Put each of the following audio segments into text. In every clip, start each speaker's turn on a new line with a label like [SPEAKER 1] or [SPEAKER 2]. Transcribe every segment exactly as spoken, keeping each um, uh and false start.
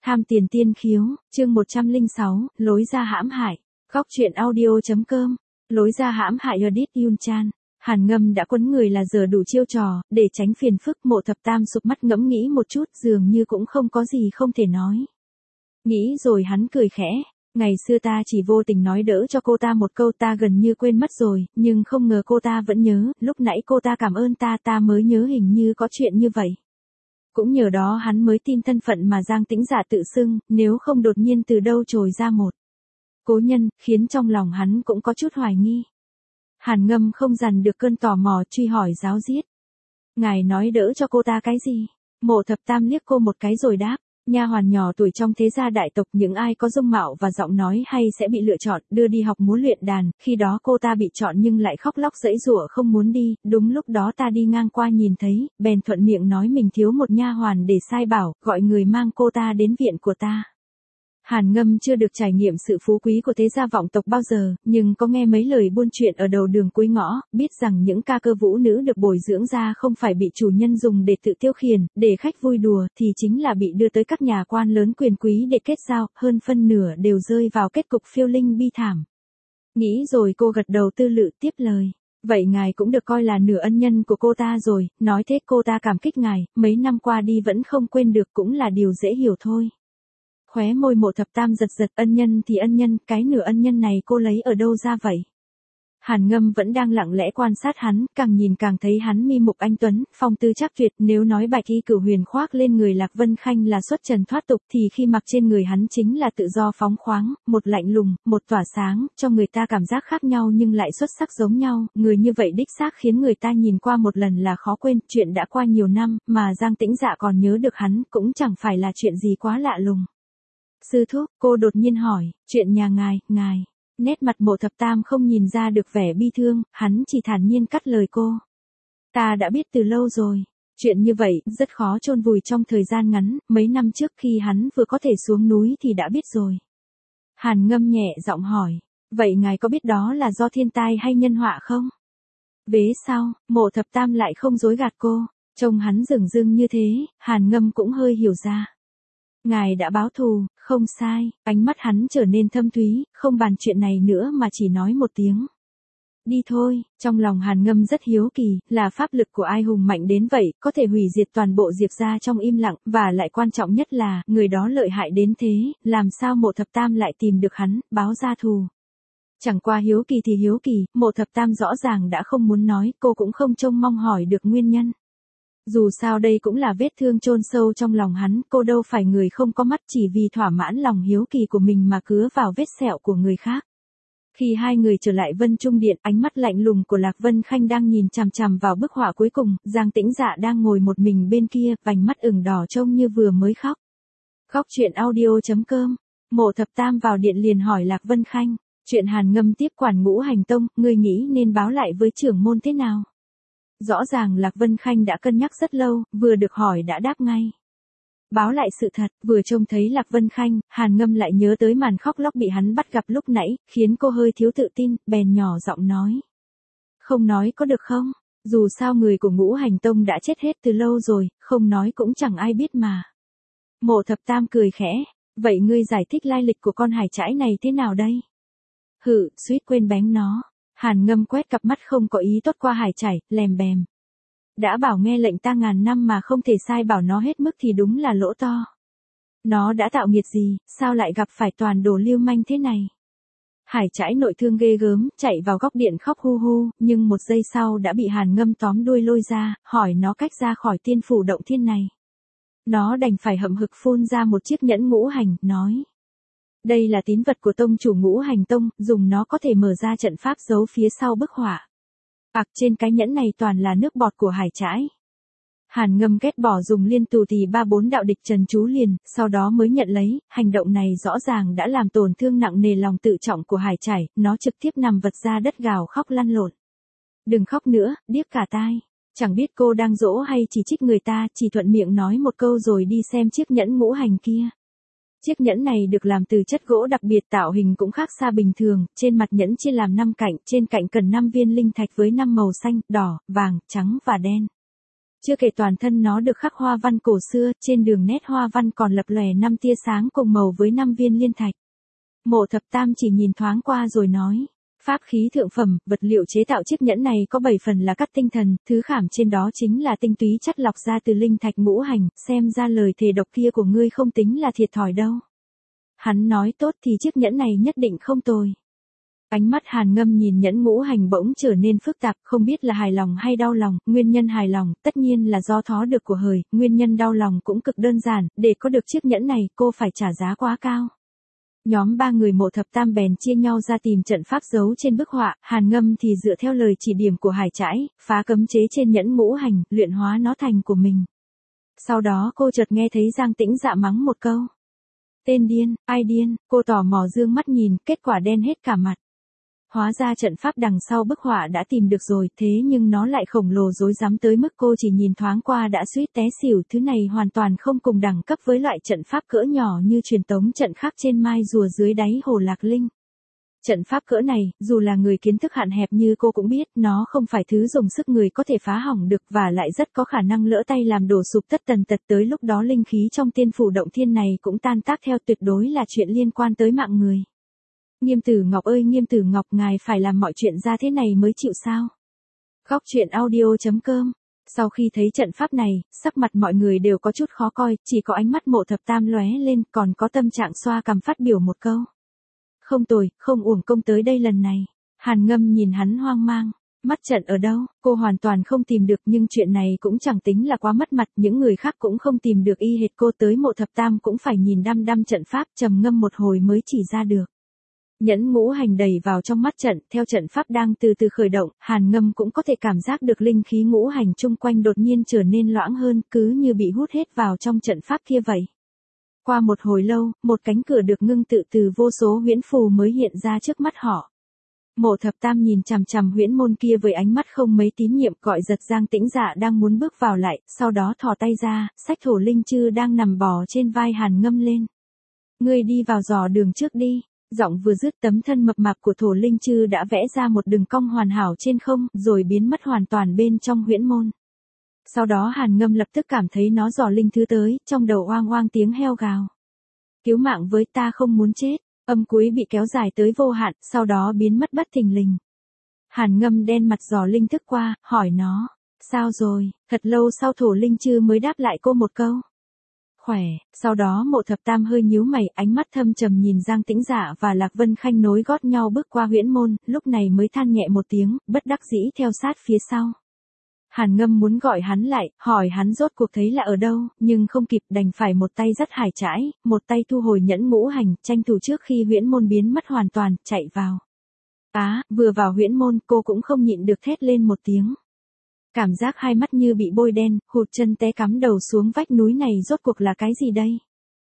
[SPEAKER 1] Tham tiền tiên khiếu, chương một trăm lẻ sáu, lối ra hãm hại. Góc truyện audio.com. Lối ra hãm hại Edit Yunchan. Hàn Ngâm đã quấn người là giờ đủ chiêu trò, để tránh phiền phức. Mộ Thập Tam sụp mắt ngẫm nghĩ một chút, dường như cũng không có gì không thể nói. Nghĩ rồi hắn cười khẽ. Ngày xưa ta chỉ vô tình nói đỡ cho cô ta một câu, ta gần như quên mất rồi, nhưng không ngờ cô ta vẫn nhớ. Lúc nãy cô ta cảm ơn ta, ta mới nhớ hình như có chuyện như vậy. Cũng nhờ đó hắn mới tin thân phận mà Giang Tĩnh Dạ tự xưng, nếu không đột nhiên từ đâu trồi ra một cố nhân, khiến trong lòng hắn cũng có chút hoài nghi. Hàn Ngâm không dằn được cơn tò mò, truy hỏi ráo riết. Ngài nói đỡ cho cô ta cái gì? Mộ Thập Tam liếc cô một cái rồi đáp. Nha hoàn nhỏ tuổi trong thế gia đại tộc, những ai có dung mạo và giọng nói hay sẽ bị lựa chọn, đưa đi học múa luyện đàn. Khi đó cô ta bị chọn nhưng lại khóc lóc giãy giụa không muốn đi. Đúng lúc đó ta đi ngang qua nhìn thấy, bèn thuận miệng nói mình thiếu một nha hoàn để sai bảo, gọi người mang cô ta đến viện của ta. Hàn Ngâm chưa được trải nghiệm sự phú quý của thế gia vọng tộc bao giờ, nhưng có nghe mấy lời buôn chuyện ở đầu đường cuối ngõ, biết rằng những ca cơ vũ nữ được bồi dưỡng ra không phải bị chủ nhân dùng để tự tiêu khiển, để khách vui đùa, thì chính là bị đưa tới các nhà quan lớn quyền quý để kết giao, hơn phân nửa đều rơi vào kết cục phiêu linh bi thảm. Nghĩ rồi cô gật đầu tư lự tiếp lời. Vậy ngài cũng được coi là nửa ân nhân của cô ta rồi, nói thế cô ta cảm kích ngài, mấy năm qua đi vẫn không quên được cũng là điều dễ hiểu thôi. Khóe môi Mộ Thập Tam giật giật, ân nhân thì ân nhân, cái nửa ân nhân này cô lấy ở đâu ra vậy? Hàn Ngâm vẫn đang lặng lẽ quan sát hắn, càng nhìn càng thấy hắn mi mục anh tuấn, phong tư chắc tuyệt. Nếu nói bạch y cửu huyền khoác lên người Lạc Vân Khanh là xuất trần thoát tục, thì khi mặc trên người hắn chính là tự do phóng khoáng, một lạnh lùng, một tỏa sáng, cho người ta cảm giác khác nhau nhưng lại xuất sắc giống nhau. Người như vậy đích xác khiến người ta nhìn qua một lần là khó quên. Chuyện đã qua nhiều năm, mà Giang Tĩnh Dạ còn nhớ được hắn, cũng chẳng phải là chuyện gì quá lạ lùng. Sư thúc, cô đột nhiên hỏi, chuyện nhà ngài, ngài. Nét mặt Mộ Thập Tam không nhìn ra được vẻ bi thương, hắn chỉ thản nhiên cắt lời cô. Ta đã biết từ lâu rồi. Chuyện như vậy, rất khó chôn vùi trong thời gian ngắn, mấy năm trước khi hắn vừa có thể xuống núi thì đã biết rồi. Hàn Ngâm nhẹ giọng hỏi, vậy ngài có biết đó là do thiên tai hay nhân họa không? Vế sau, Mộ Thập Tam lại không dối gạt cô, trông hắn dửng dưng như thế, Hàn Ngâm cũng hơi hiểu ra. Ngài đã báo thù, không sai, ánh mắt hắn trở nên thâm thúy, không bàn chuyện này nữa mà chỉ nói một tiếng. Đi thôi, trong lòng Hàn Ngâm rất hiếu kỳ, là pháp lực của ai hùng mạnh đến vậy, có thể hủy diệt toàn bộ Diệp gia trong im lặng, và lại quan trọng nhất là, người đó lợi hại đến thế, làm sao Mộ Thập Tam lại tìm được hắn, báo ra thù. Chẳng qua hiếu kỳ thì hiếu kỳ, Mộ Thập Tam rõ ràng đã không muốn nói, cô cũng không trông mong hỏi được nguyên nhân. Dù sao đây cũng là vết thương chôn sâu trong lòng hắn, cô đâu phải người không có mắt chỉ vì thỏa mãn lòng hiếu kỳ của mình mà cứa vào vết sẹo của người khác. Khi hai người trở lại Vân Trung Điện, ánh mắt lạnh lùng của Lạc Vân Khanh đang nhìn chằm chằm vào bức họa cuối cùng, Giang Tĩnh Dạ đang ngồi một mình bên kia, vành mắt ửng đỏ trông như vừa mới khóc. Góc truyện audio.com. Mộ Thập Tam vào điện liền hỏi Lạc Vân Khanh, chuyện Hàn Ngâm tiếp quản Ngũ Hành Tông, ngươi nghĩ nên báo lại với trưởng môn thế nào? Rõ ràng Lạc Vân Khanh đã cân nhắc rất lâu, vừa được hỏi đã đáp ngay. Báo lại sự thật, vừa trông thấy Lạc Vân Khanh, Hàn Ngâm lại nhớ tới màn khóc lóc bị hắn bắt gặp lúc nãy, khiến cô hơi thiếu tự tin, bèn nhỏ giọng nói. Không nói có được không? Dù sao người của Ngũ Hành Tông đã chết hết từ lâu rồi, không nói cũng chẳng ai biết mà. Mộ Thập Tam cười khẽ, vậy ngươi giải thích lai lịch của con hải trãi này thế nào đây? Hự, suýt quên bén nó. Hàn Ngâm quét cặp mắt không có ý tốt qua hải trải, lèm bèm. Đã bảo nghe lệnh ta ngàn năm mà không thể sai bảo nó hết mức thì đúng là lỗ to. Nó đã tạo nghiệt gì, sao lại gặp phải toàn đồ lưu manh thế này? Hải trãi nội thương ghê gớm, chạy vào góc điện khóc hu hu, nhưng một giây sau đã bị Hàn Ngâm tóm đuôi lôi ra, hỏi nó cách ra khỏi tiên phủ động thiên này. Nó đành phải hậm hực phun ra một chiếc nhẫn ngũ hành, nói. Đây là tín vật của tông chủ Ngũ Hành Tông, dùng nó có thể mở ra trận pháp giấu phía sau bức họa. Bạc trên cái nhẫn này toàn là nước bọt của hải trãi. Hàn Ngâm ghét bỏ dùng liên tù thì ba bốn đạo địch trần chú liền, sau đó mới nhận lấy, hành động này rõ ràng đã làm tổn thương nặng nề lòng tự trọng của hải trãi, nó trực tiếp nằm vật ra đất gào khóc lăn lộn. Đừng khóc nữa, điếc cả tai. Chẳng biết cô đang dỗ hay chỉ trích người ta, chỉ thuận miệng nói một câu rồi đi xem chiếc nhẫn ngũ hành kia. Chiếc nhẫn này được làm từ chất gỗ đặc biệt, tạo hình cũng khác xa bình thường, trên mặt nhẫn chia làm năm cạnh, trên cạnh cần năm viên linh thạch với năm màu xanh, đỏ, vàng, trắng và đen. Chưa kể toàn thân nó được khắc hoa văn cổ xưa, trên đường nét hoa văn còn lập lòe năm tia sáng cùng màu với năm viên liên thạch. Mộ Thập Tam chỉ nhìn thoáng qua rồi nói. Pháp khí thượng phẩm, vật liệu chế tạo chiếc nhẫn này có bảy phần là cắt tinh thần, thứ khảm trên đó chính là tinh túy chất lọc ra từ linh thạch ngũ hành, xem ra lời thề độc kia của ngươi không tính là thiệt thòi đâu. Hắn nói tốt thì chiếc nhẫn này nhất định không tồi. Ánh mắt Hàn Ngâm nhìn nhẫn ngũ hành bỗng trở nên phức tạp, không biết là hài lòng hay đau lòng, nguyên nhân hài lòng, tất nhiên là do thó được của hời, nguyên nhân đau lòng cũng cực đơn giản, để có được chiếc nhẫn này, cô phải trả giá quá cao. Nhóm ba người Mộ Thập Tam bèn chia nhau ra tìm trận pháp giấu trên bức họa, Hàn Ngâm thì dựa theo lời chỉ điểm của Hải Trãi, phá cấm chế trên nhẫn ngũ hành, luyện hóa nó thành của mình. Sau đó cô chợt nghe thấy Giang Tĩnh Dạ mắng một câu. Tên điên, ai điên, cô tò mò dương mắt nhìn, kết quả đen hết cả mặt. Hóa ra trận pháp đằng sau bức họa đã tìm được rồi, thế nhưng nó lại khổng lồ rối rắm tới mức cô chỉ nhìn thoáng qua đã suýt té xỉu, thứ này hoàn toàn không cùng đẳng cấp với loại trận pháp cỡ nhỏ như truyền tống trận khác trên mai rùa dưới đáy hồ Lạc Linh. Trận pháp cỡ này, dù là người kiến thức hạn hẹp như cô cũng biết, nó không phải thứ dùng sức người có thể phá hỏng được và lại rất có khả năng lỡ tay làm đổ sụp tất tần tật, tới lúc đó linh khí trong tiên phủ động thiên này cũng tan tác theo, tuyệt đối là chuyện liên quan tới mạng người. Nghiêm Tử Ngọc ơi Nghiêm Tử Ngọc, ngài phải làm mọi chuyện ra thế này mới chịu sao? Góc truyện audio chấm com. Sau khi thấy trận pháp này, sắc mặt mọi người đều có chút khó coi, chỉ có ánh mắt Mộ Thập Tam lóe lên, còn có tâm trạng xoa cằm phát biểu một câu. Không tồi, không uổng công tới đây lần này. Hàn Ngâm nhìn hắn hoang mang. Mắt trận ở đâu, cô hoàn toàn không tìm được, nhưng chuyện này cũng chẳng tính là quá mất mặt, những người khác cũng không tìm được y hệt cô, tới Mộ Thập Tam cũng phải nhìn đăm đăm trận pháp, trầm ngâm một hồi mới chỉ ra được. Nhẫn ngũ hành đầy vào trong mắt trận, theo trận pháp đang từ từ khởi động, Hàn Ngâm cũng có thể cảm giác được linh khí ngũ hành chung quanh đột nhiên trở nên loãng hơn, cứ như bị hút hết vào trong trận pháp kia vậy. Qua một hồi lâu, một cánh cửa được ngưng tự từ vô số huyễn phù mới hiện ra trước mắt họ. Mộ Thập Tam nhìn chằm chằm huyễn môn kia với ánh mắt không mấy tín nhiệm, gọi giật Giang Tĩnh Dạ đang muốn bước vào lại, sau đó thò tay ra, xách thổ linh chư đang nằm bò trên vai Hàn Ngâm lên. Ngươi đi vào dò đường trước đi. Giọng vừa dứt, tấm thân mập mạp của thổ linh chư đã vẽ ra một đường cong hoàn hảo trên không, rồi biến mất hoàn toàn bên trong huyễn môn. Sau đó Hàn Ngâm lập tức cảm thấy nó dò linh thứ tới, trong đầu oang oang tiếng heo gào. Cứu mạng với, ta không muốn chết. Âm cuối bị kéo dài tới vô hạn, sau đó biến mất bất thình lình. Hàn Ngâm đen mặt dò linh thức qua, hỏi nó. Sao rồi? Thật lâu sau thổ linh chư mới đáp lại cô một câu. Khỏe. Sau đó Mộ Thập Tam hơi nhíu mày, ánh mắt thâm trầm nhìn Giang Tĩnh Dạ và Lạc Vân Khanh nối gót nhau bước qua huyễn môn, lúc này mới than nhẹ một tiếng, bất đắc dĩ theo sát phía sau. Hàn Ngâm muốn gọi hắn lại, hỏi hắn rốt cuộc thấy là ở đâu, nhưng không kịp, đành phải một tay dắt Hải Trãi, một tay thu hồi nhẫn ngũ hành, tranh thủ trước khi huyễn môn biến mất hoàn toàn, chạy vào. Á, vừa vào huyễn môn, cô cũng không nhịn được thét lên một tiếng. Cảm giác hai mắt như bị bôi đen, hụt chân té cắm đầu xuống vách núi này, rốt cuộc là cái gì đây?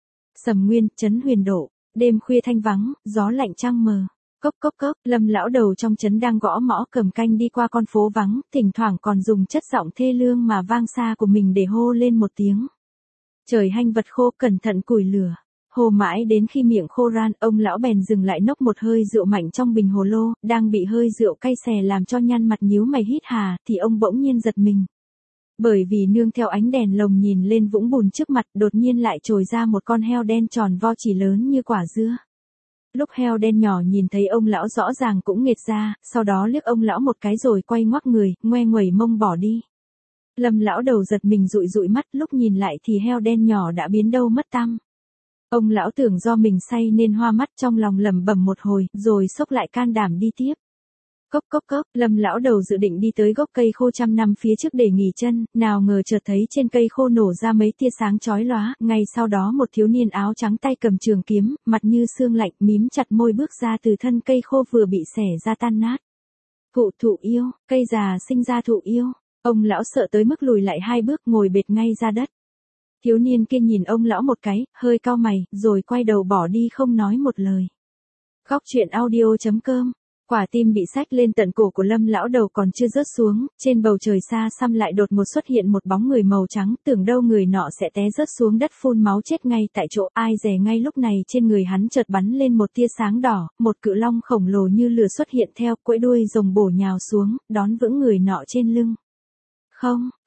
[SPEAKER 1] Sầm Nguyên, trấn Huyền Độ, đêm khuya thanh vắng, gió lạnh trăng mờ. Cốc cốc cốc, Lâm lão đầu trong trấn đang gõ mõ cầm canh đi qua con phố vắng, thỉnh thoảng còn dùng chất giọng thê lương mà vang xa của mình để hô lên một tiếng. Trời hanh vật khô, cẩn thận củi lửa. Hồ mãi đến khi miệng khô ran, ông lão bèn dừng lại nốc một hơi rượu mạnh trong bình hồ lô, đang bị hơi rượu cay xè làm cho nhăn mặt nhíu mày hít hà, thì ông bỗng nhiên giật mình. Bởi vì nương theo ánh đèn lồng nhìn lên vũng bùn trước mặt, đột nhiên lại trồi ra một con heo đen tròn vo chỉ lớn như quả dưa. Lúc heo đen nhỏ nhìn thấy ông lão rõ ràng cũng nghệt ra, sau đó liếc ông lão một cái rồi quay ngoắc người, ngoe nguẩy mông bỏ đi. Lâm lão đầu giật mình dụi dụi mắt, lúc nhìn lại thì heo đen nhỏ đã biến đâu mất tăm. Ông lão tưởng do mình say nên hoa mắt, trong lòng lẩm bẩm một hồi, rồi xốc lại can đảm đi tiếp. Cốc cốc cốc, Lâm lão đầu dự định đi tới gốc cây khô trăm năm phía trước để nghỉ chân, nào ngờ chợt thấy trên cây khô nổ ra mấy tia sáng chói lóa, ngay sau đó một thiếu niên áo trắng tay cầm trường kiếm, mặt như xương lạnh, mím chặt môi bước ra từ thân cây khô vừa bị xẻ ra tan nát. Thụ thụ yêu, cây già sinh ra thụ yêu. Ông lão sợ tới mức lùi lại hai bước, ngồi bệt ngay ra đất. Thiếu niên kia nhìn ông lão một cái, hơi cau mày, rồi quay đầu bỏ đi không nói một lời. Góc truyện audio chấm com. Quả tim bị xách lên tận cổ của Lâm lão đầu còn chưa rớt xuống, trên bầu trời xa xăm lại đột ngột xuất hiện một bóng người màu trắng, tưởng đâu người nọ sẽ té rớt xuống đất phun máu chết ngay tại chỗ, ai dè ngay lúc này trên người hắn chợt bắn lên một tia sáng đỏ, một cự long khổng lồ như lửa xuất hiện theo, quẫy đuôi rồng bổ nhào xuống, đón vững người nọ trên lưng. Không,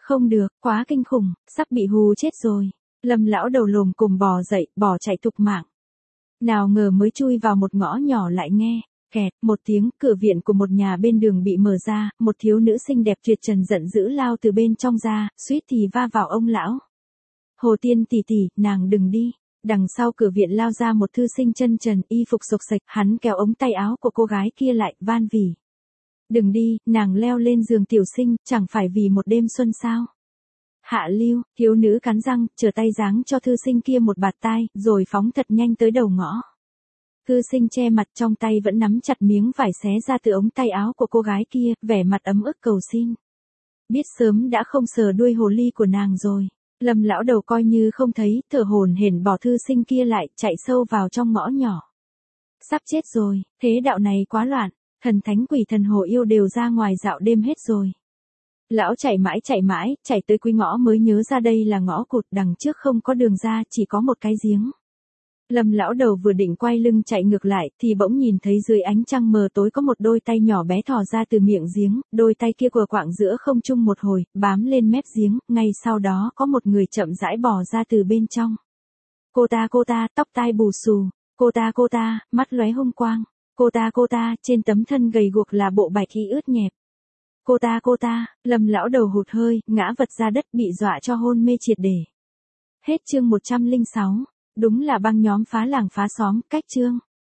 [SPEAKER 1] Không được, quá kinh khủng, sắp bị hù chết rồi. Lâm lão đầu lồm cồm bò dậy, bỏ chạy thục mạng. Nào ngờ mới chui vào một ngõ nhỏ lại nghe, kẹt, một tiếng, cửa viện của một nhà bên đường bị mở ra, một thiếu nữ xinh đẹp tuyệt trần giận dữ lao từ bên trong ra, suýt thì va vào ông lão. Hồ Tiên tỷ tỷ, nàng đừng đi. Đằng sau cửa viện lao ra một thư sinh chân trần, y phục xộc xệch, hắn kéo ống tay áo của cô gái kia lại, van vỉ. Đừng đi, nàng leo lên giường tiểu sinh, chẳng phải vì một đêm xuân sao. Hạ lưu, thiếu nữ cắn răng, trở tay giáng cho thư sinh kia một bạt tai, rồi phóng thật nhanh tới đầu ngõ. Thư sinh che mặt trong tay vẫn nắm chặt miếng vải xé ra từ ống tay áo của cô gái kia, vẻ mặt ấm ức cầu xin. Biết sớm đã không sờ đuôi hồ ly của nàng rồi. Lâm lão đầu coi như không thấy, thở hổn hển bỏ thư sinh kia lại, chạy sâu vào trong ngõ nhỏ. Sắp chết rồi, thế đạo này quá loạn, thần thánh quỷ thần hồ yêu đều ra ngoài dạo đêm hết rồi. Lão chạy mãi chạy mãi, chạy tới cuối ngõ mới nhớ ra đây là ngõ cụt, đằng trước không có đường ra, chỉ có một cái giếng. Lâm lão đầu vừa định quay lưng chạy ngược lại, thì bỗng nhìn thấy dưới ánh trăng mờ tối có một đôi tay nhỏ bé thò ra từ miệng giếng, đôi tay kia quờ quạng giữa không trung một hồi, bám lên mép giếng, ngay sau đó có một người chậm rãi bò ra từ bên trong. Cô ta cô ta, tóc tai bù xù, cô ta cô ta, mắt lóe hung quang, cô ta cô ta, trên tấm thân gầy guộc là bộ bạch y ướt nhẹp. Cô ta cô ta, Lâm lão đầu hụt hơi, ngã vật ra đất bị dọa cho hôn mê triệt để. Hết chương một trăm lẻ sáu. Đúng là băng nhóm phá làng phá xóm, cách chương.